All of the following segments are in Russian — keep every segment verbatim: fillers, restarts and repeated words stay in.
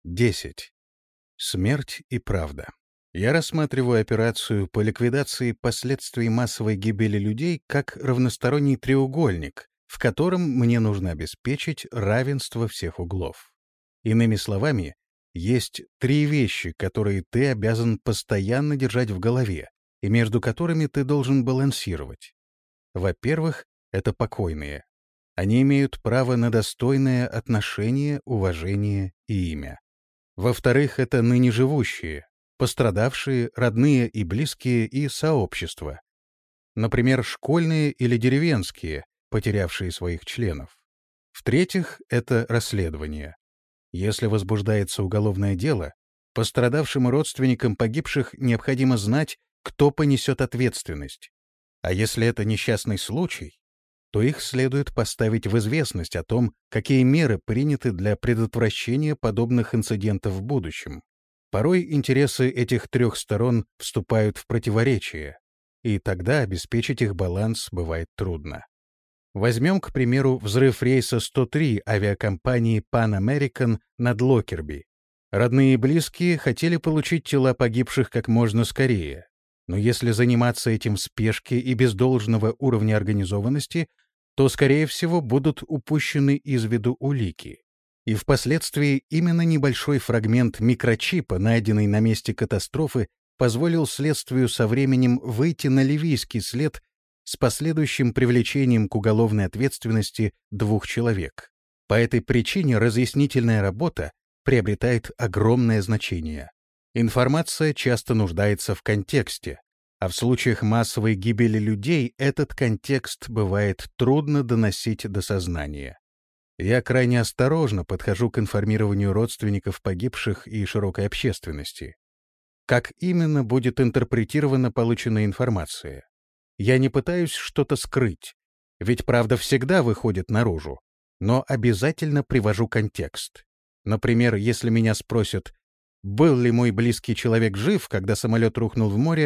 десять. Смерть и правда. Я рассматриваю операцию по ликвидации последствий массовой гибели людей как равносторонний треугольник, в котором мне нужно обеспечить равенство всех углов. Иными словами, есть три вещи, которые ты обязан постоянно держать в голове, и между которыми ты должен балансировать. Во-первых, это покойные. Они имеют право на достойное отношение, уважение и имя. Во-вторых, это ныне живущие, пострадавшие, родные и близкие, и сообщества. Например, школьные или деревенские, потерявшие своих членов. В-третьих, это расследование. Если возбуждается уголовное дело, пострадавшим и родственникам погибших необходимо знать, кто понесет ответственность. А если это несчастный случай, то их следует поставить в известность о том, какие меры приняты для предотвращения подобных инцидентов в будущем. Порой интересы этих трех сторон вступают в противоречие, и тогда обеспечить их баланс бывает трудно. Возьмем, к примеру, взрыв рейса сто три авиакомпании Pan American над Локерби. Родные и близкие хотели получить тела погибших как можно скорее, но если заниматься этим в спешке и без должного уровня организованности, то, скорее всего, будут упущены из виду улики. И впоследствии именно небольшой фрагмент микрочипа, найденный на месте катастрофы, позволил следствию со временем выйти на ливийский след с последующим привлечением к уголовной ответственности двух человек. По этой причине разъяснительная работа приобретает огромное значение. Информация часто нуждается в контексте, а в случаях массовой гибели людей этот контекст бывает трудно доносить до сознания. Я крайне осторожно подхожу к информированию родственников погибших и широкой общественности. Как именно будет интерпретирована полученная информация? Я не пытаюсь что-то скрыть, ведь правда всегда выходит наружу, но обязательно привожу контекст. Например, если меня спросят, был ли мой близкий человек жив, когда самолет рухнул в море,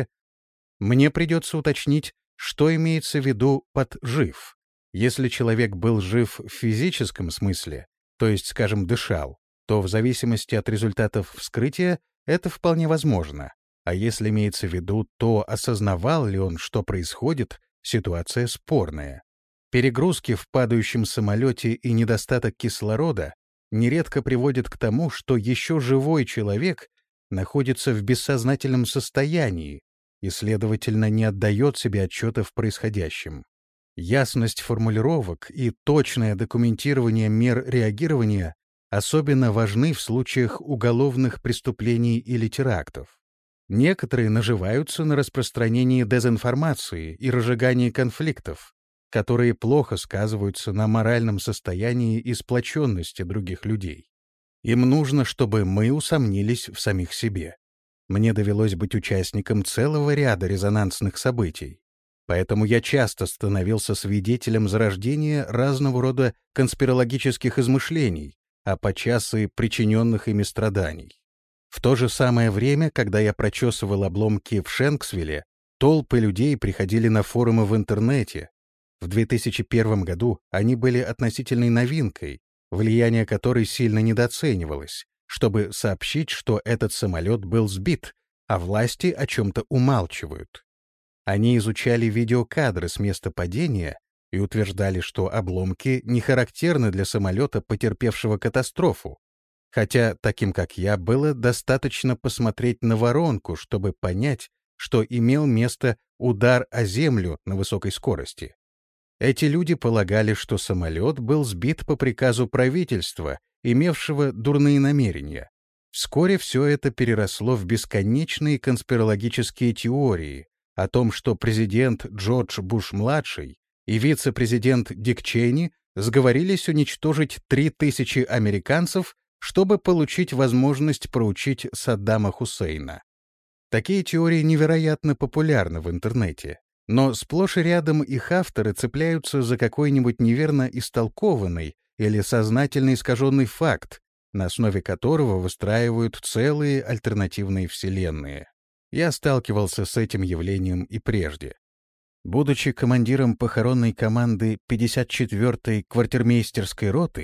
мне придется уточнить, что имеется в виду под «жив». Если человек был жив в физическом смысле, то есть, скажем, дышал, то в зависимости от результатов вскрытия это вполне возможно. А если имеется в виду то, осознавал ли он, что происходит, ситуация спорная. Перегрузки в падающем самолете и недостаток кислорода нередко приводят к тому, что еще живой человек находится в бессознательном состоянии и, следовательно, не отдает себе отчета в происходящем. Ясность формулировок и точное документирование мер реагирования особенно важны в случаях уголовных преступлений или терактов. Некоторые наживаются на распространении дезинформации и разжигании конфликтов, которые плохо сказываются на моральном состоянии и сплоченности других людей. Им нужно, чтобы мы усомнились в самих себе. Мне довелось быть участником целого ряда резонансных событий, поэтому я часто становился свидетелем зарождения разного рода конспирологических измышлений, а подчас и причиненных ими страданий. В то же самое время, когда я прочесывал обломки в Шенксвилле, толпы людей приходили на форумы в интернете. В две тысячи первом году они были относительной новинкой, влияние которой сильно недооценивалось, чтобы сообщить, что этот самолет был сбит, а власти о чем-то умалчивают. Они изучали видеокадры с места падения и утверждали, что обломки не характерны для самолета, потерпевшего катастрофу, хотя таким, как я, было достаточно посмотреть на воронку, чтобы понять, что имел место удар о землю на высокой скорости. Эти люди полагали, что самолет был сбит по приказу правительства, имевшего дурные намерения. Вскоре все это переросло в бесконечные конспирологические теории о том, что президент Джордж Буш-младший и вице-президент Дик Чейни сговорились уничтожить три тысячи американцев, чтобы получить возможность проучить Саддама Хусейна. Такие теории невероятно популярны в интернете, но сплошь и рядом их авторы цепляются за какой-нибудь неверно истолкованный или сознательно искаженный факт, на основе которого выстраивают целые альтернативные вселенные. Я сталкивался с этим явлением и прежде. Будучи командиром похоронной команды пятьдесят четвёртой квартирмейстерской роты,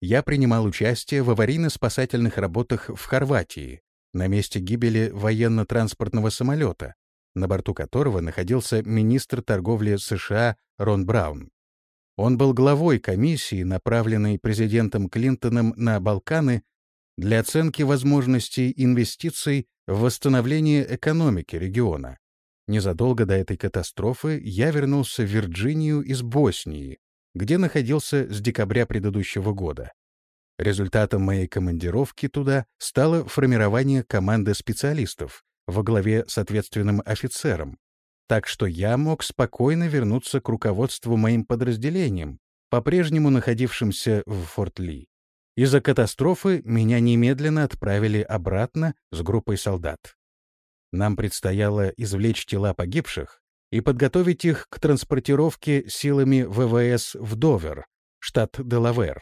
я принимал участие в аварийно-спасательных работах в Хорватии на месте гибели военно-транспортного самолета, на борту которого находился министр торговли США Рон Браун. Он был главой комиссии, направленной президентом Клинтоном на Балканы для оценки возможностей инвестиций в восстановление экономики региона. Незадолго до этой катастрофы я вернулся в Вирджинию из Боснии, где находился с декабря предыдущего года. Результатом моей командировки туда стало формирование команды специалистов во главе с ответственным офицером, так что я мог спокойно вернуться к руководству моим подразделением, по-прежнему находившимся в Форт Ли. Из-за катастрофы меня немедленно отправили обратно с группой солдат. Нам предстояло извлечь тела погибших и подготовить их к транспортировке силами вэ вэ эс в Довер, штат Делавэр,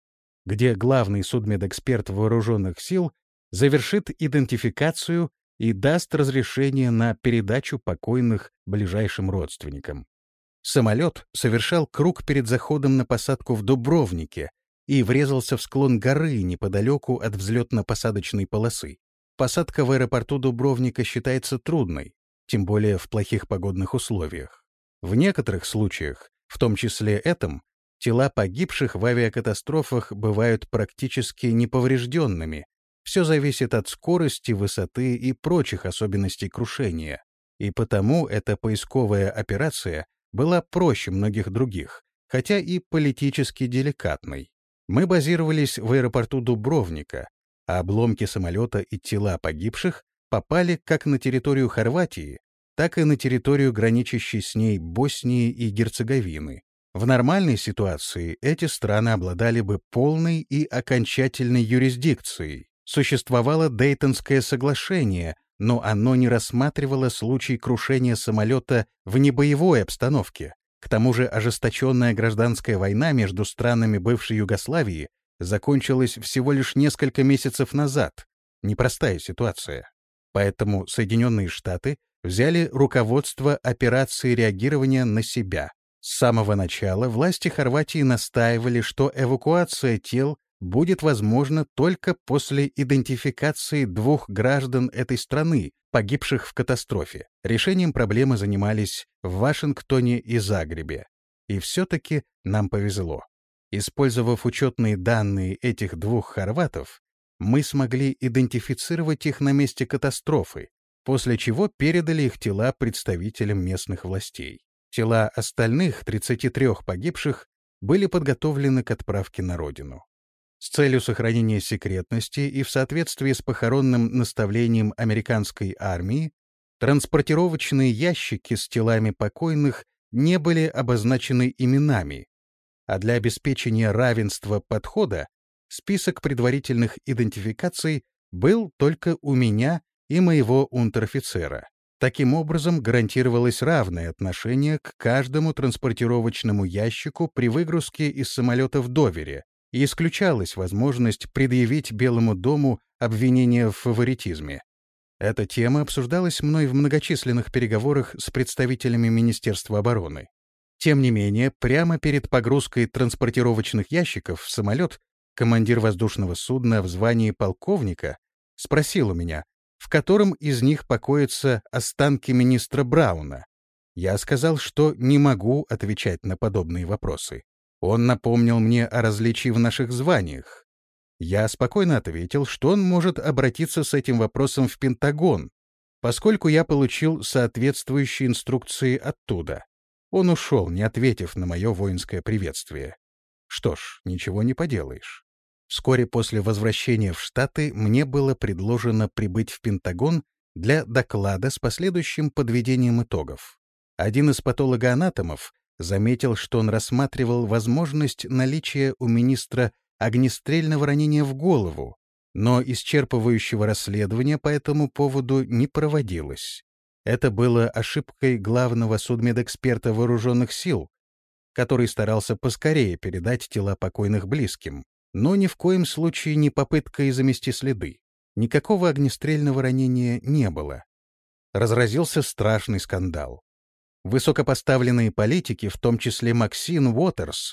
где главный судмедэксперт вооруженных сил завершит идентификацию и даст разрешение на передачу покойных ближайшим родственникам. Самолет совершал круг перед заходом на посадку в Дубровнике и врезался в склон горы неподалеку от взлетно-посадочной полосы. Посадка в аэропорту Дубровника считается трудной, тем более в плохих погодных условиях. В некоторых случаях, в том числе этом, тела погибших в авиакатастрофах бывают практически неповрежденными. Все зависит от скорости, высоты и прочих особенностей крушения. И потому эта поисковая операция была проще многих других, хотя и политически деликатной. Мы базировались в аэропорту Дубровника, а обломки самолета и тела погибших попали как на территорию Хорватии, так и на территорию, граничащей с ней Боснии и Герцеговины. В нормальной ситуации эти страны обладали бы полной и окончательной юрисдикцией. Существовало Дейтонское соглашение, но оно не рассматривало случай крушения самолета в небоевой обстановке. К тому же ожесточенная гражданская война между странами бывшей Югославии закончилась всего лишь несколько месяцев назад. Непростая ситуация. Поэтому Соединенные Штаты взяли руководство операции реагирования на себя. С самого начала власти Хорватии настаивали, что эвакуация тел будет возможна только после идентификации двух граждан этой страны, погибших в катастрофе. Решением проблемы занимались в Вашингтоне и Загребе. И все-таки нам повезло. Использовав учетные данные этих двух хорватов, мы смогли идентифицировать их на месте катастрофы, после чего передали их тела представителям местных властей. Тела остальных тридцати трёх погибших были подготовлены к отправке на родину. С целью сохранения секретности и в соответствии с похоронным наставлением американской армии, транспортировочные ящики с телами покойных не были обозначены именами, а для обеспечения равенства подхода список предварительных идентификаций был только у меня и моего унтер-офицера. Таким образом, гарантировалось равное отношение к каждому транспортировочному ящику при выгрузке из самолета в Довере, и исключалась возможность предъявить Белому дому обвинение в фаворитизме. Эта тема обсуждалась мной в многочисленных переговорах с представителями Министерства обороны. Тем не менее, прямо перед погрузкой транспортировочных ящиков в самолет командир воздушного судна в звании полковника спросил у меня, в котором из них покоятся останки министра Брауна. Я сказал, что не могу отвечать на подобные вопросы. Он напомнил мне о различии в наших званиях. Я спокойно ответил, что он может обратиться с этим вопросом в Пентагон, поскольку я получил соответствующие инструкции оттуда. Он ушел, не ответив на мое воинское приветствие. Что ж, ничего не поделаешь. Вскоре после возвращения в Штаты мне было предложено прибыть в Пентагон для доклада с последующим подведением итогов. Один из патологоанатомов заметил, что он рассматривал возможность наличия у министра огнестрельного ранения в голову, но исчерпывающего расследования по этому поводу не проводилось. Это было ошибкой главного судмедэксперта вооруженных сил, который старался поскорее передать тела покойных близким, но ни в коем случае не попыткой замести следы. Никакого огнестрельного ранения не было. Разразился страшный скандал. Высокопоставленные политики, в том числе Максин Уотерс,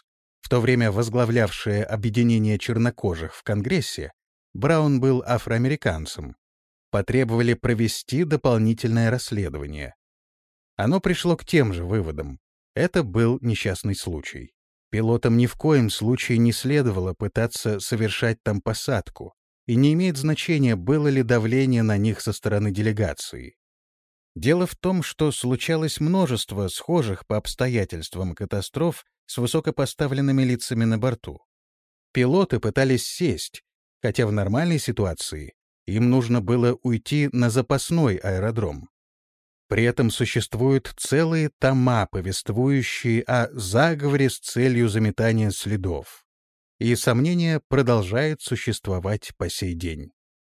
В то время возглавлявшее объединение чернокожих в Конгрессе, Браун был афроамериканцем, потребовали провести дополнительное расследование. Оно пришло к тем же выводам. Это был несчастный случай. Пилотам ни в коем случае не следовало пытаться совершать там посадку, и не имеет значения, было ли давление на них со стороны делегации. Дело в том, что случалось множество схожих по обстоятельствам катастроф с высокопоставленными лицами на борту. Пилоты пытались сесть, хотя в нормальной ситуации им нужно было уйти на запасной аэродром. При этом существуют целые тома, повествующие о заговоре с целью заметания следов. И сомнения продолжают существовать по сей день.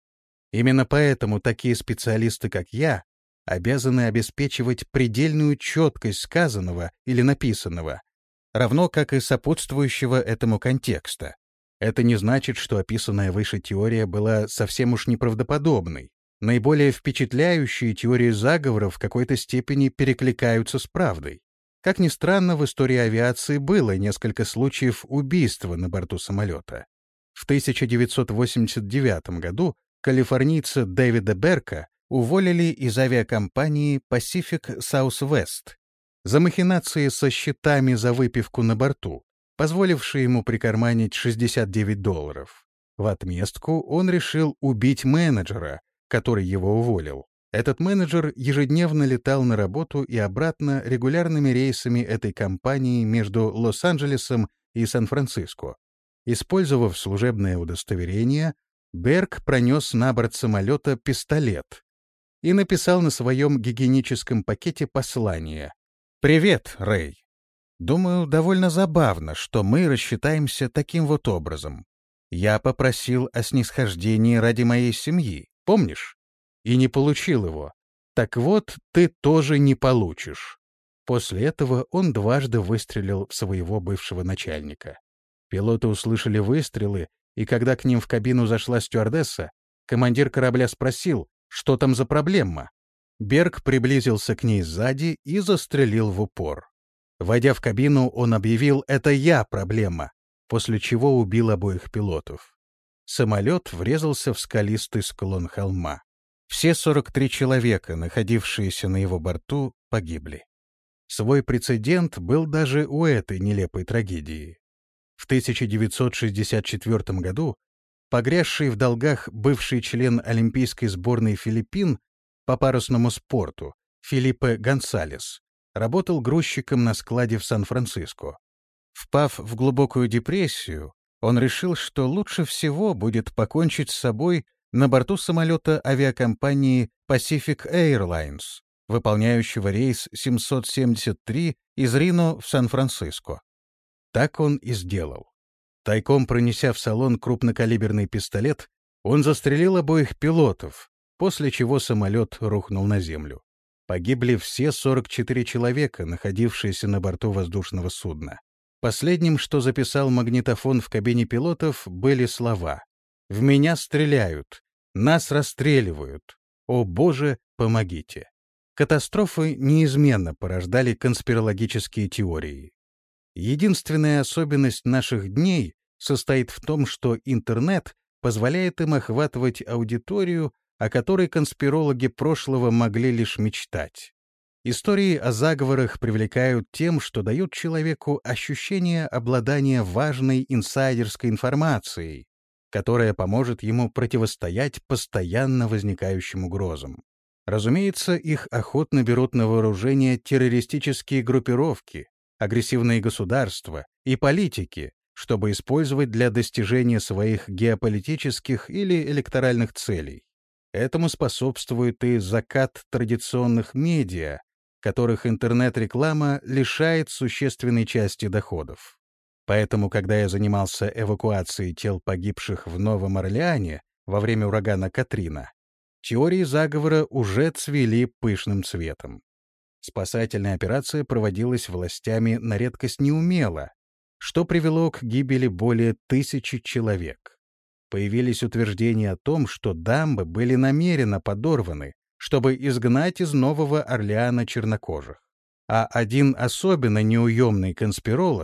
Именно поэтому такие специалисты, как я, обязаны обеспечивать предельную четкость сказанного или написанного, равно как и сопутствующего этому контекста. Это не значит, что описанная выше теория была совсем уж неправдоподобной. Наиболее впечатляющие теории заговора в какой-то степени перекликаются с правдой. Как ни странно, в истории авиации было несколько случаев убийства на борту самолета. В тысяча девятьсот восемьдесят девятом году калифорнийца Дэвида Берка уволили из авиакомпании Pacific Southwest за махинации со счетами за выпивку на борту, позволившие ему прикарманить шестьдесят девять долларов. В отместку он решил убить менеджера, который его уволил. Этот менеджер ежедневно летал на работу и обратно регулярными рейсами этой компании между Лос-Анджелесом и Сан-Франциско. Использовав служебное удостоверение, Берк пронес на борт самолета пистолет и написал на своем гигиеническом пакете послание: «Привет, Рэй. Думаю, довольно забавно, что мы рассчитаемся таким вот образом. Я попросил о снисхождении ради моей семьи, помнишь? И не получил его. Так вот, ты тоже не получишь». После этого он дважды выстрелил в своего бывшего начальника. Пилоты услышали выстрелы, и когда к ним в кабину зашла стюардесса, командир корабля спросил, что там за проблема. Берк приблизился к ней сзади и застрелил в упор. Войдя в кабину, он объявил: «Это я проблема», после чего убил обоих пилотов. Самолет врезался в скалистый склон холма. Все сорок три человека, находившиеся на его борту, погибли. Свой прецедент был даже у этой нелепой трагедии. В тысяча девятьсот шестьдесят четвёртом году погрязший в долгах бывший член олимпийской сборной Филиппин по парусному спорту Фелипе Гонсалес работал грузчиком на складе в Сан-Франциско. Впав в глубокую депрессию, он решил, что лучше всего будет покончить с собой на борту самолета авиакомпании Pacific Airlines, выполняющего рейс семьсот семьдесят три из Рино в Сан-Франциско. Так он и сделал. Тайком пронеся в салон крупнокалиберный пистолет, он застрелил обоих пилотов, после чего самолет рухнул на землю. Погибли все сорок четыре человека, находившиеся на борту воздушного судна. Последним, что записал магнитофон в кабине пилотов, были слова: «В меня стреляют! Нас расстреливают! О Боже, помогите!» Катастрофы неизменно порождали конспирологические теории. Единственная особенность наших дней состоит в том, что интернет позволяет им охватывать аудиторию, о которой конспирологи прошлого могли лишь мечтать. Истории о заговорах привлекают тем, что дают человеку ощущение обладания важной инсайдерской информацией, которая поможет ему противостоять постоянно возникающим угрозам. Разумеется, их охотно берут на вооружение террористические группировки, агрессивные государства и политики, чтобы использовать для достижения своих геополитических или электоральных целей. Этому способствует и закат традиционных медиа, которых интернет-реклама лишает существенной части доходов. Поэтому, когда я занимался эвакуацией тел погибших в Новом Орлеане во время урагана Катрина, теории заговора уже цвели пышным цветом. Спасательная операция проводилась властями на редкость неумело, что привело к гибели более тысячи человек. Появились утверждения о том, что дамбы были намеренно подорваны, чтобы изгнать из Нового Орлеана чернокожих. А один особенно неуемный конспиролог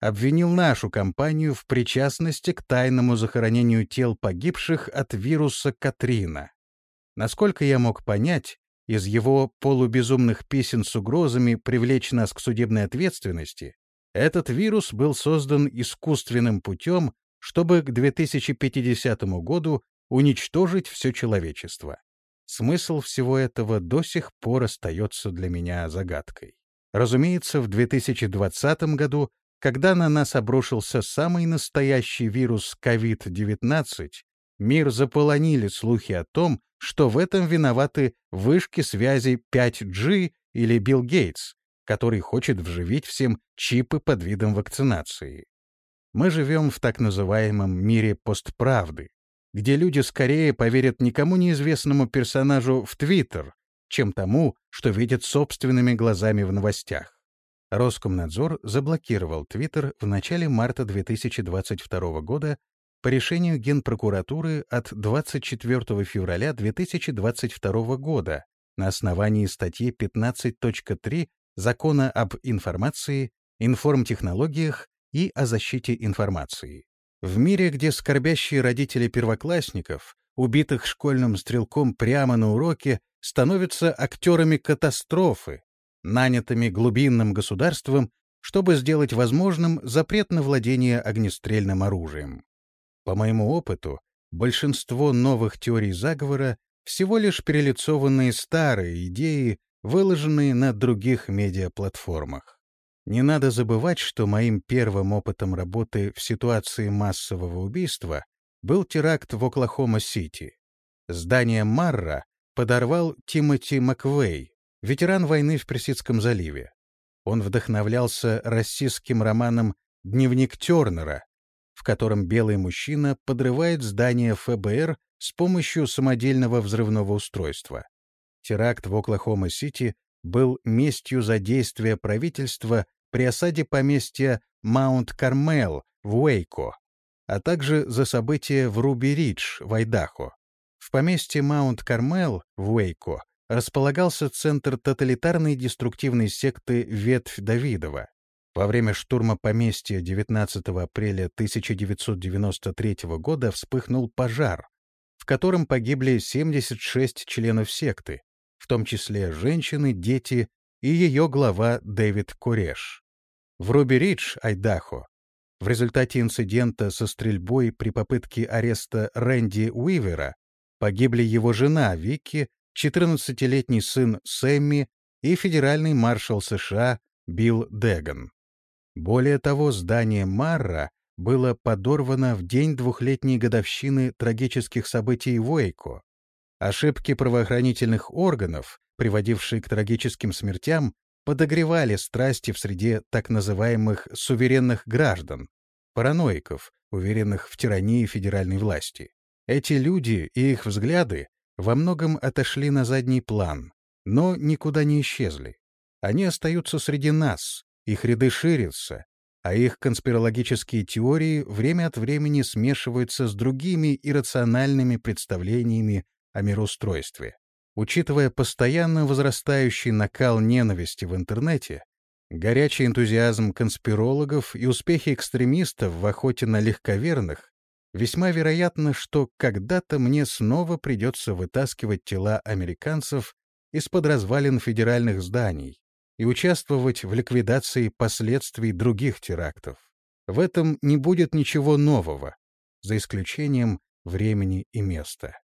обвинил нашу компанию в причастности к тайному захоронению тел погибших от вируса Катрина. Насколько я мог понять, из его полубезумных песен с угрозами привлечь нас к судебной ответственности, этот вирус был создан искусственным путем, чтобы к две тысячи пятидесятому году уничтожить все человечество. Смысл всего этого до сих пор остается для меня загадкой. Разумеется, в две тысячи двадцатом году, когда на нас обрушился самый настоящий вирус ковид девятнадцать, мир заполонили слухи о том, что в этом виноваты вышки связи пять джи или Билл Гейтс, который хочет вживить всем чипы под видом вакцинации. Мы живем в так называемом мире постправды, где люди скорее поверят никому неизвестному персонажу в Твиттер, чем тому, что видят собственными глазами в новостях. Роскомнадзор заблокировал Твиттер в начале марта две тысячи двадцать второго года по решению Генпрокуратуры от двадцать четвёртого февраля две тысячи двадцать второго года на основании статьи пятнадцать точка три Закона об информации, информтехнологиях и о защите информации. В мире, где скорбящие родители первоклассников, убитых школьным стрелком прямо на уроке, становятся актерами катастрофы, нанятыми глубинным государством, чтобы сделать возможным запрет на владение огнестрельным оружием. По моему опыту, большинство новых теорий заговора — всего лишь перелицованные старые идеи, выложенные на других медиаплатформах. Не надо забывать, что моим первым опытом работы в ситуации массового убийства был теракт в Оклахома-Сити. Здание Марра подорвал Тимоти Маквей, ветеран войны в Персидском заливе. Он вдохновлялся российским романом «Дневник Тернера», в котором белый мужчина подрывает здание эф бэ эр с помощью самодельного взрывного устройства. Теракт в Оклахома-Сити был местью за действия правительства при осаде поместья Маунт-Кармел в Уэйко, а также за события в Руби-Ридж в Айдахо. В поместье Маунт-Кармел в Уэйко располагался центр тоталитарной деструктивной секты «Ветвь Давидова». Во время штурма поместья девятнадцатого апреля тысяча девятьсот девяносто третьего года вспыхнул пожар, в котором погибли семьдесят шесть членов секты, в том числе женщины, дети и ее глава Дэвид Кореш. В Руби-Ридж, Айдахо, в результате инцидента со стрельбой при попытке ареста Рэнди Уивера погибли его жена Вики, четырнадцатилетний сын Сэмми и федеральный маршал США Билл Деган. Более того, здание Марра было подорвано в день двухлетней годовщины трагических событий в Уэйко. Ошибки правоохранительных органов, приводившие к трагическим смертям, подогревали страсти в среде так называемых суверенных граждан, параноиков, уверенных в тирании федеральной власти. Эти люди и их взгляды во многом отошли на задний план, но никуда не исчезли. Они остаются среди нас, их ряды ширятся, а их конспирологические теории время от времени смешиваются с другими иррациональными представлениями о мироустройстве. Учитывая постоянно возрастающий накал ненависти в интернете, горячий энтузиазм конспирологов и успехи экстремистов в охоте на легковерных, весьма вероятно, что когда-то мне снова придется вытаскивать тела американцев из-под развалин федеральных зданий и участвовать в ликвидации последствий других терактов. В этом не будет ничего нового, за исключением времени и места.